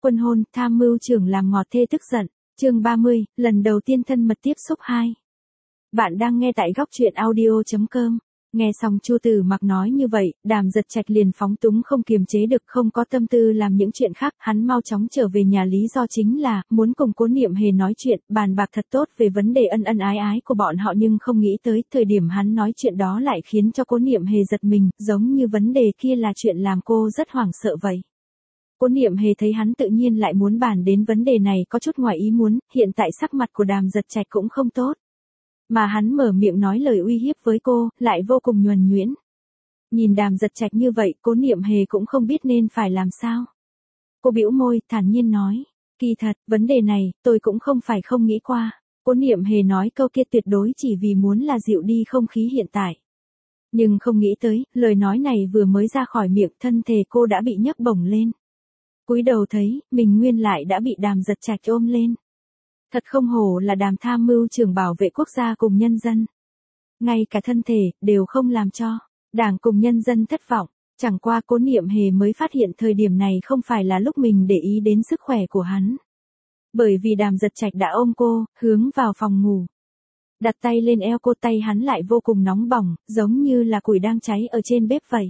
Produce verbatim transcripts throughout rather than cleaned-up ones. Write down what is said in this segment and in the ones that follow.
Quân hôn, tham mưu trưởng làm ngọt thê tức giận. Chương ba mươi, lần đầu tiên thân mật tiếp xúc hai. Bạn đang nghe tại góc truyện audio chấm com. Nghe xong Chu Tử Mặc nói như vậy, Đàm Giật Trạch liền phóng túng không kiềm chế được, không có tâm tư làm những chuyện khác, hắn mau chóng trở về nhà, lý do chính là muốn cùng Cố Niệm Hề nói chuyện, bàn bạc thật tốt về vấn đề ân ân ái ái của bọn họ, nhưng không nghĩ tới, thời điểm hắn nói chuyện đó lại khiến cho Cố Niệm Hề giật mình, giống như vấn đề kia là chuyện làm cô rất hoảng sợ vậy. Cố Niệm Hề thấy hắn tự nhiên lại muốn bàn đến vấn đề này có chút ngoài ý muốn, hiện tại sắc mặt của Đàm Giật Trạch cũng không tốt. Mà hắn mở miệng nói lời uy hiếp với cô, lại vô cùng nhuần nhuyễn. Nhìn Đàm Giật Trạch như vậy, Cố Niệm Hề cũng không biết nên phải làm sao. Cô bĩu môi, thản nhiên nói, kỳ thật, vấn đề này, tôi cũng không phải không nghĩ qua. Cố Niệm Hề nói câu kia tuyệt đối chỉ vì muốn là dịu đi không khí hiện tại. Nhưng không nghĩ tới, lời nói này vừa mới ra khỏi miệng, thân thể cô đã bị nhấc bổng lên. Cúi đầu thấy, mình nguyên lại đã bị Đàm Giật Trạch ôm lên. Thật không hổ là Đàm tham mưu trưởng bảo vệ quốc gia cùng nhân dân. Ngay cả thân thể, đều không làm cho Đảng cùng nhân dân thất vọng. Chẳng qua Cố Niệm Hề mới phát hiện thời điểm này không phải là lúc mình để ý đến sức khỏe của hắn. Bởi vì Đàm Giật Trạch đã ôm cô, hướng vào phòng ngủ. Đặt tay lên eo cô, tay hắn lại vô cùng nóng bỏng, giống như là củi đang cháy ở trên bếp vậy.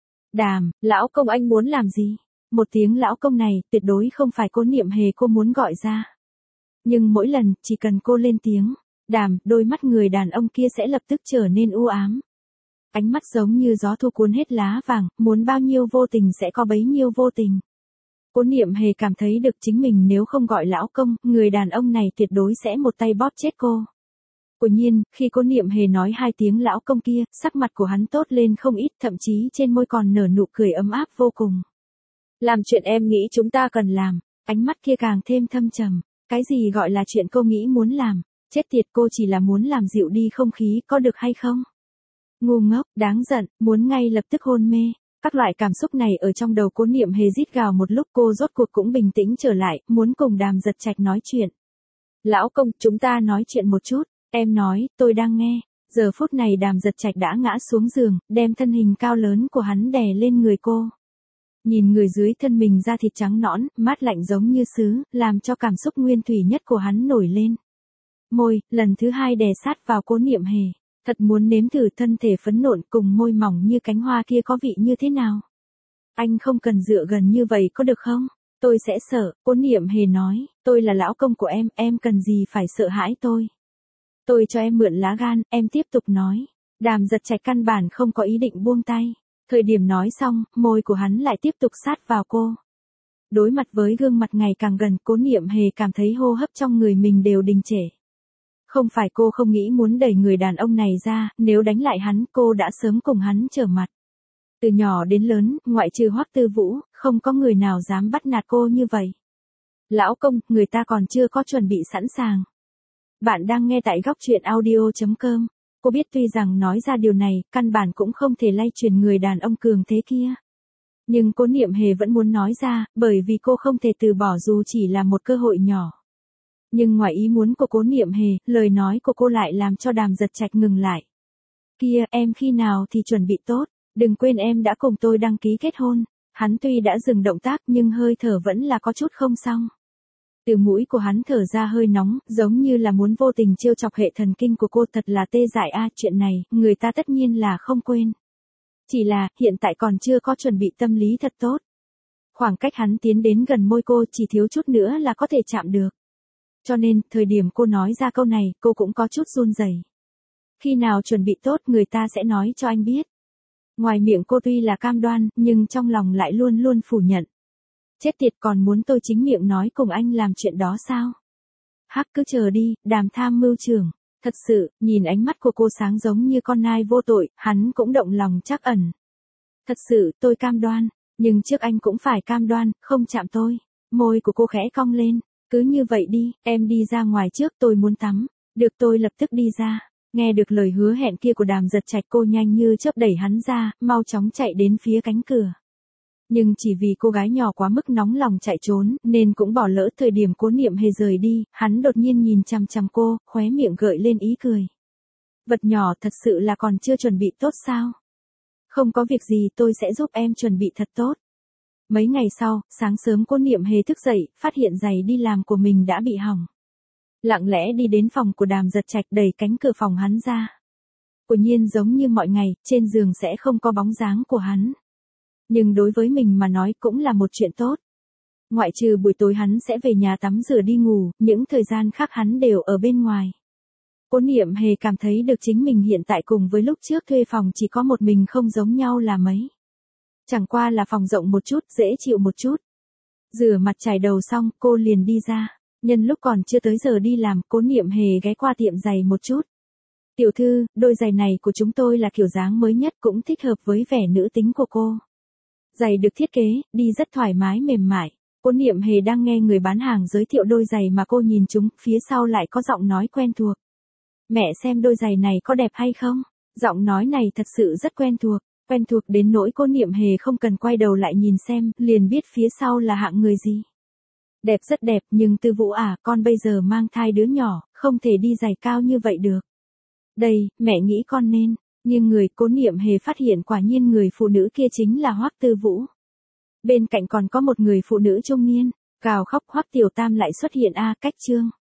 Đàm, lão công anh muốn làm gì? Một tiếng lão công này, tuyệt đối không phải Cố Niệm Hề cô muốn gọi ra. Nhưng mỗi lần, chỉ cần cô lên tiếng, Đàm, đôi mắt người đàn ông kia sẽ lập tức trở nên u ám. Ánh mắt giống như gió thu cuốn hết lá vàng, muốn bao nhiêu vô tình sẽ có bấy nhiêu vô tình. Cố Niệm Hề cảm thấy được chính mình nếu không gọi lão công, người đàn ông này tuyệt đối sẽ một tay bóp chết cô. Quả nhiên, khi Cố Niệm Hề nói hai tiếng lão công kia, sắc mặt của hắn tốt lên không ít, thậm chí trên môi còn nở nụ cười ấm áp vô cùng. Làm chuyện em nghĩ chúng ta cần làm, ánh mắt kia càng thêm thâm trầm. Cái gì gọi là chuyện cô nghĩ muốn làm, chết tiệt, cô chỉ là muốn làm dịu đi không khí, có được hay không? Ngu ngốc, đáng giận, muốn ngay lập tức hôn mê. Các loại cảm xúc này ở trong đầu Cố Niệm Hề rít gào một lúc, cô rốt cuộc cũng bình tĩnh trở lại, muốn cùng Đàm Giật Trạch nói chuyện. Lão công, chúng ta nói chuyện một chút, em nói, tôi đang nghe. Giờ phút này Đàm Giật Trạch đã ngã xuống giường, đem thân hình cao lớn của hắn đè lên người cô. Nhìn người dưới thân mình da thịt trắng nõn, mát lạnh giống như sứ, làm cho cảm xúc nguyên thủy nhất của hắn nổi lên. Môi, lần thứ hai đè sát vào Cố Niệm Hề, thật muốn nếm thử thân thể phấn nộn cùng môi mỏng như cánh hoa kia có vị như thế nào. Anh không cần dựa gần như vậy có được không? Tôi sẽ sợ, Cố Niệm Hề nói, tôi là lão công của em, em cần gì phải sợ hãi tôi. Tôi cho em mượn lá gan, em tiếp tục nói. Đàm Giật Trạch căn bản không có ý định buông tay. Thời điểm nói xong, môi của hắn lại tiếp tục sát vào cô. Đối mặt với gương mặt ngày càng gần, Cố Niệm Hề cảm thấy hô hấp trong người mình đều đình trệ. Không phải cô không nghĩ muốn đẩy người đàn ông này ra, nếu đánh lại hắn, cô đã sớm cùng hắn trở mặt. Từ nhỏ đến lớn, ngoại trừ Hoắc Tư Vũ, không có người nào dám bắt nạt cô như vậy. Lão công, người ta còn chưa có chuẩn bị sẵn sàng. Bạn đang nghe tại góc truyện audio chấm com. Cô biết tuy rằng nói ra điều này, căn bản cũng không thể lay truyền người đàn ông cường thế kia. Nhưng Cố Niệm Hề vẫn muốn nói ra, bởi vì cô không thể từ bỏ dù chỉ là một cơ hội nhỏ. Nhưng ngoài ý muốn của Cố Niệm Hề, lời nói của cô lại làm cho Đàm Giật Trạch ngừng lại. Kia, em khi nào thì chuẩn bị tốt, đừng quên em đã cùng tôi đăng ký kết hôn. Hắn tuy đã dừng động tác nhưng hơi thở vẫn là có chút không xong. Từ mũi của hắn thở ra hơi nóng, giống như là muốn vô tình trêu chọc hệ thần kinh của cô, thật là tê dại a, chuyện này, người ta tất nhiên là không quên. Chỉ là, hiện tại còn chưa có chuẩn bị tâm lý thật tốt. Khoảng cách hắn tiến đến gần môi cô chỉ thiếu chút nữa là có thể chạm được. Cho nên, thời điểm cô nói ra câu này, cô cũng có chút run rẩy. Khi nào chuẩn bị tốt người ta sẽ nói cho anh biết. Ngoài miệng cô tuy là cam đoan, nhưng trong lòng lại luôn luôn phủ nhận. Chết tiệt, còn muốn tôi chính miệng nói cùng anh làm chuyện đó sao? Hắc, cứ chờ đi, Đàm tham mưu trưởng. Thật sự, nhìn ánh mắt của cô sáng giống như con nai vô tội, hắn cũng động lòng trắc ẩn. Thật sự, tôi cam đoan, nhưng trước anh cũng phải cam đoan, không chạm tôi. Môi của cô khẽ cong lên, cứ như vậy đi, em đi ra ngoài trước, tôi muốn tắm. Được, tôi lập tức đi ra. Nghe được lời hứa hẹn kia của Đàm Giật Trạch, cô nhanh như chớp đẩy hắn ra, mau chóng chạy đến phía cánh cửa. Nhưng chỉ vì cô gái nhỏ quá mức nóng lòng chạy trốn, nên cũng bỏ lỡ thời điểm Cố Niệm Hề rời đi, hắn đột nhiên nhìn chằm chằm cô, khóe miệng gợi lên ý cười. Vật nhỏ, thật sự là còn chưa chuẩn bị tốt sao? Không có việc gì, tôi sẽ giúp em chuẩn bị thật tốt. Mấy ngày sau, sáng sớm cô Niệm Hề thức dậy, phát hiện giày đi làm của mình đã bị hỏng. Lặng lẽ đi đến phòng của Đàm Giật Trạch, đẩy cánh cửa phòng hắn ra. Quả nhiên giống như mọi ngày, trên giường sẽ không có bóng dáng của hắn. Nhưng đối với mình mà nói cũng là một chuyện tốt. Ngoại trừ buổi tối hắn sẽ về nhà tắm rửa đi ngủ, những thời gian khác hắn đều ở bên ngoài. Cô Niệm Hề cảm thấy được chính mình hiện tại cùng với lúc trước thuê phòng chỉ có một mình không giống nhau là mấy. Chẳng qua là phòng rộng một chút, dễ chịu một chút. Rửa mặt chải đầu xong, cô liền đi ra. Nhân lúc còn chưa tới giờ đi làm, cô Niệm Hề ghé qua tiệm giày một chút. Tiểu thư, đôi giày này của chúng tôi là kiểu dáng mới nhất, cũng thích hợp với vẻ nữ tính của cô. Giày được thiết kế, đi rất thoải mái mềm mại. Cô Niệm Hề đang nghe người bán hàng giới thiệu đôi giày mà cô nhìn chúng, phía sau lại có giọng nói quen thuộc. Mẹ xem đôi giày này có đẹp hay không? Giọng nói này thật sự rất quen thuộc, quen thuộc đến nỗi cô Niệm Hề không cần quay đầu lại nhìn xem, liền biết phía sau là hạng người gì. Đẹp rất đẹp, nhưng Tư Vũ à, con bây giờ mang thai đứa nhỏ, không thể đi giày cao như vậy được. Đây, mẹ nghĩ con nên, nhưng người cô Niệm Hề phát hiện quả nhiên người phụ nữ kia chính là Hoắc Tư Vũ. Bên cạnh còn có một người phụ nữ trung niên, gào khóc Hoắc Tiểu Tam lại xuất hiện a, cách chương.